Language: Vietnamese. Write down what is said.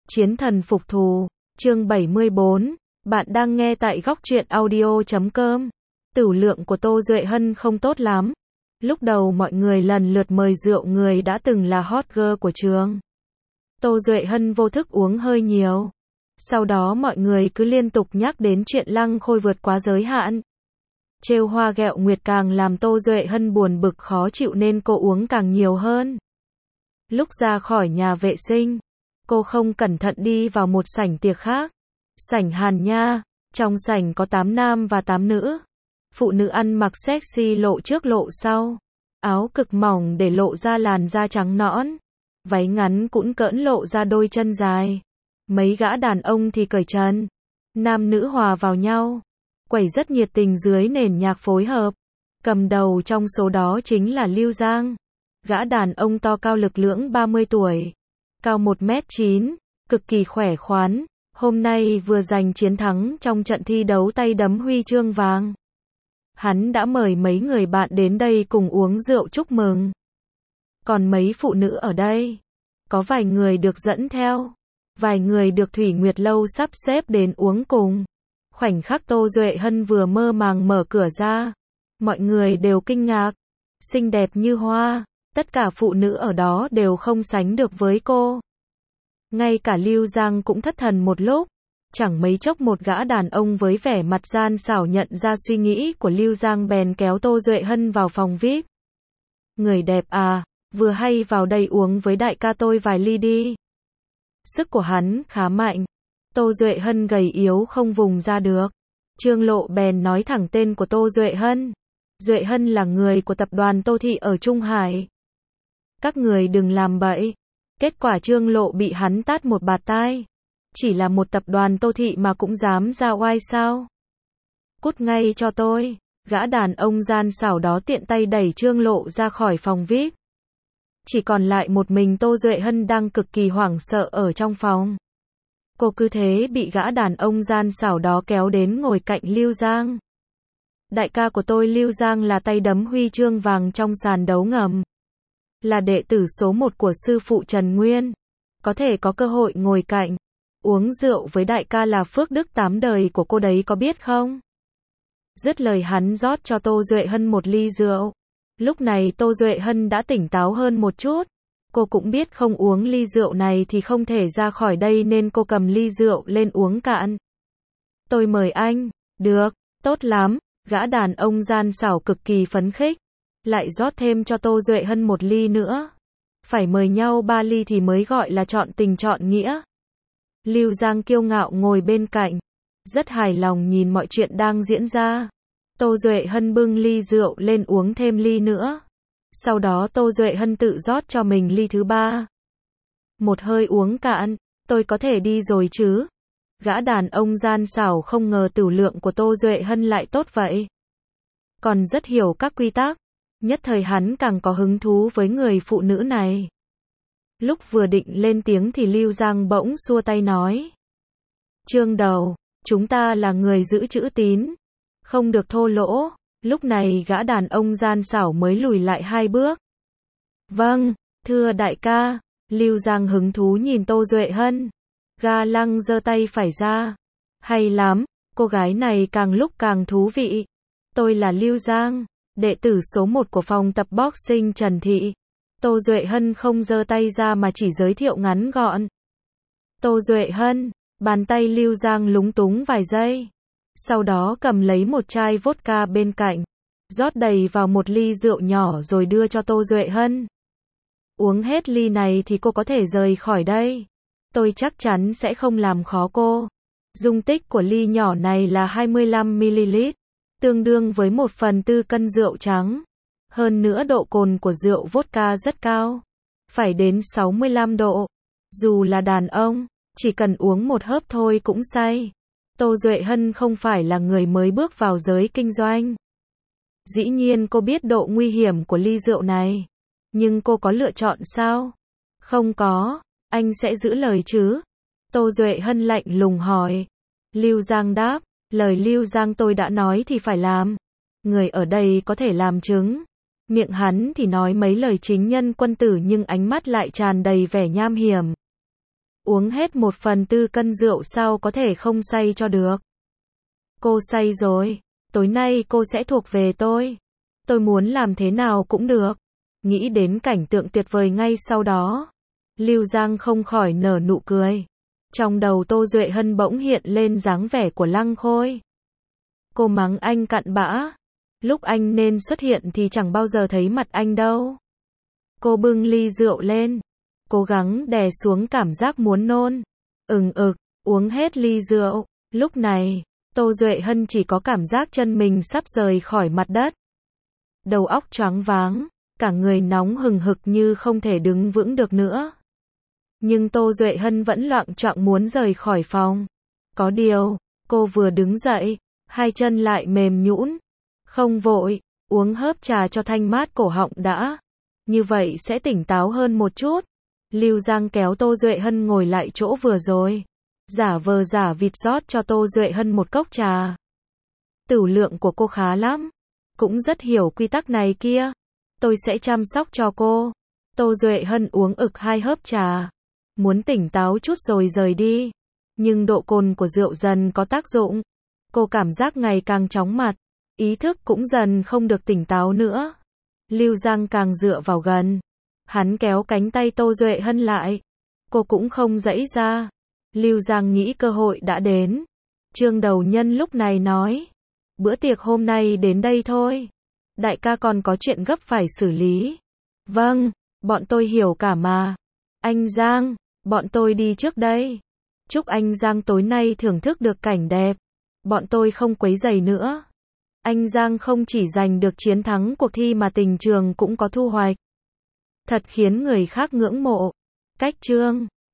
Chiến thần phục thù, chương 74, bạn đang nghe tại góc truyện audio.com. Tửu lượng của Tô Duệ Hân không tốt lắm. Lúc đầu mọi người lần lượt mời rượu người đã từng là hot girl của trường. Tô Duệ Hân vô thức uống hơi nhiều. Sau đó mọi người cứ liên tục nhắc đến chuyện Lăng Khôi vượt quá giới hạn. Trêu hoa ghẹo nguyệt càng làm Tô Duệ Hân buồn bực khó chịu nên cô uống càng nhiều hơn. Lúc ra khỏi nhà vệ sinh, cô không cẩn thận đi vào một sảnh tiệc khác. Sảnh Hàn Nha, trong sảnh có 8 nam và 8 nữ. Phụ nữ ăn mặc sexy lộ trước lộ sau. Áo cực mỏng để lộ ra làn da trắng nõn. Váy ngắn cũng cỡn lộ ra đôi chân dài. Mấy gã đàn ông thì cởi trần. Nam nữ hòa vào nhau. Quẩy rất nhiệt tình dưới nền nhạc phối hợp. Cầm đầu trong số đó chính là Lưu Giang. Gã đàn ông to cao lực lưỡng 30 tuổi. Cao 1m9, cực kỳ khỏe khoắn. Hôm nay vừa giành chiến thắng trong trận thi đấu tay đấm huy chương vàng. Hắn đã mời mấy người bạn đến đây cùng uống rượu chúc mừng. Còn mấy phụ nữ ở đây, có vài người được dẫn theo, vài người được Thủy Nguyệt Lâu sắp xếp đến uống cùng. Khoảnh khắc Tô Duệ Hân vừa mơ màng mở cửa ra, mọi người đều kinh ngạc. Xinh đẹp như hoa, tất cả phụ nữ ở đó đều không sánh được với cô. Ngay cả Lưu Giang cũng thất thần một lúc. Chẳng mấy chốc một gã đàn ông với vẻ mặt gian xảo nhận ra suy nghĩ của Lưu Giang bèn kéo Tô Duệ Hân vào phòng VIP. Người đẹp à, vừa hay vào đây uống với đại ca tôi vài ly đi. Sức của hắn khá mạnh. Tô Duệ Hân gầy yếu không vùng ra được. Trương Lộ bèn nói thẳng tên của Tô Duệ Hân. Duệ Hân là người của tập đoàn Tô Thị ở Trung Hải. Các người đừng làm bậy. Kết quả Trương Lộ bị hắn tát một bạt tai. Chỉ là một tập đoàn Tô Thị mà cũng dám ra oai sao? Cút ngay cho tôi. Gã đàn ông gian xảo đó tiện tay đẩy Trương Lộ ra khỏi phòng VIP. Chỉ còn lại một mình Tô Duệ Hân đang cực kỳ hoảng sợ ở trong phòng. Cô cứ thế bị gã đàn ông gian xảo đó kéo đến ngồi cạnh Lưu Giang. Đại ca của tôi Lưu Giang là tay đấm huy chương vàng trong sàn đấu ngầm. Là đệ tử số 1 của sư phụ Trần Nguyên. Có thể có cơ hội ngồi cạnh, uống rượu với đại ca là phước đức 8 đời của cô đấy có biết không? Dứt lời hắn rót cho Tô Duệ Hân một ly rượu. Lúc này Tô Duệ Hân đã tỉnh táo hơn một chút. Cô cũng biết không uống ly rượu này thì không thể ra khỏi đây nên cô cầm ly rượu lên uống cạn. Tôi mời anh. Được, tốt lắm. Gã đàn ông gian xảo cực kỳ phấn khích. Lại rót thêm cho Tô Duệ Hân một ly nữa. Phải mời nhau 3 ly thì mới gọi là chọn tình chọn nghĩa. Lưu Giang kiêu ngạo ngồi bên cạnh. Rất hài lòng nhìn mọi chuyện đang diễn ra. Tô Duệ Hân bưng ly rượu lên uống thêm ly nữa. Sau đó Tô Duệ Hân tự rót cho mình ly thứ 3. Một hơi uống cạn, tôi có thể đi rồi chứ? Gã đàn ông gian xảo không ngờ tửu lượng của Tô Duệ Hân lại tốt vậy. Còn rất hiểu các quy tắc. Nhất thời hắn càng có hứng thú với người phụ nữ này. Lúc vừa định lên tiếng thì Lưu Giang bỗng xua tay nói. Trương đầu, chúng ta là người giữ chữ tín. Không được thô lỗ. Lúc này gã đàn ông gian xảo mới lùi lại 2 bước. Vâng, thưa đại ca. Lưu Giang hứng thú nhìn Tô Duệ Hân. Ga Lăng giơ tay phải ra. Hay lắm, cô gái này càng lúc càng thú vị. Tôi là Lưu Giang, đệ tử số 1 của phòng tập boxing Trần Thị. Tô Duệ Hân không giơ tay ra mà chỉ giới thiệu ngắn gọn. Tô Duệ Hân, bàn tay Lưu Giang lúng túng vài giây. Sau đó cầm lấy một chai vodka bên cạnh, rót đầy vào một ly rượu nhỏ rồi đưa cho Tô Duệ Hân. Uống hết ly này thì cô có thể rời khỏi đây. Tôi chắc chắn sẽ không làm khó cô. Dung tích của ly nhỏ này là 25ml, tương đương với 1/4 cân rượu trắng. Hơn nữa độ cồn của rượu vodka rất cao, phải đến 65 độ. Dù là đàn ông, chỉ cần uống một hớp thôi cũng say. Tô Duệ Hân không phải là người mới bước vào giới kinh doanh. Dĩ nhiên cô biết độ nguy hiểm của ly rượu này. Nhưng cô có lựa chọn sao? Không có, anh sẽ giữ lời chứ? Tô Duệ Hân lạnh lùng hỏi. Lưu Giang đáp, lời Lưu Giang tôi đã nói thì phải làm. Người ở đây có thể làm chứng. Miệng hắn thì nói mấy lời chính nhân quân tử nhưng ánh mắt lại tràn đầy vẻ nham hiểm. Uống hết 1/4 cân rượu sao có thể không say cho được. Cô say rồi. Tối nay cô sẽ thuộc về tôi. Tôi muốn làm thế nào cũng được. Nghĩ đến cảnh tượng tuyệt vời ngay sau đó. Lưu Giang không khỏi nở nụ cười. Trong đầu Tô Duệ Hân bỗng hiện lên dáng vẻ của Lăng Khôi. Cô mắng anh cặn bã. Lúc anh nên xuất hiện thì chẳng bao giờ thấy mặt anh đâu. Cô bưng ly rượu lên. Cố gắng đè xuống cảm giác muốn nôn. Uống hết ly rượu. Lúc này, Tô Duệ Hân chỉ có cảm giác chân mình sắp rời khỏi mặt đất. Đầu óc choáng váng, cả người nóng hừng hực như không thể đứng vững được nữa. Nhưng Tô Duệ Hân vẫn loạng choạng muốn rời khỏi phòng. Có điều, cô vừa đứng dậy, hai chân lại mềm nhũn. Không vội, uống hớp trà cho thanh mát cổ họng đã. Như vậy sẽ tỉnh táo hơn một chút. Lưu Giang kéo Tô Duệ Hân ngồi lại chỗ vừa rồi. Giả vờ giả vịt rót cho Tô Duệ Hân một cốc trà. Tửu lượng của cô khá lắm. Cũng rất hiểu quy tắc này kia. Tôi sẽ chăm sóc cho cô. Tô Duệ Hân uống ực 2 hớp trà. Muốn tỉnh táo chút rồi rời đi. Nhưng độ cồn của rượu dần có tác dụng. Cô cảm giác ngày càng chóng mặt. Ý thức cũng dần không được tỉnh táo nữa. Lưu Giang càng dựa vào gần. Hắn kéo cánh tay Tô Duệ Hân lại. Cô cũng không giãy ra. Lưu Giang nghĩ cơ hội đã đến. Trương Đầu Nhân lúc này nói. Bữa tiệc hôm nay đến đây thôi. Đại ca còn có chuyện gấp phải xử lý. Vâng, bọn tôi hiểu cả mà. Anh Giang, bọn tôi đi trước đây. Chúc anh Giang tối nay thưởng thức được cảnh đẹp. Bọn tôi không quấy rầy nữa. Anh Giang không chỉ giành được chiến thắng cuộc thi mà tình trường cũng có thu hoạch. Thật khiến người khác ngưỡng mộ. Cách Trương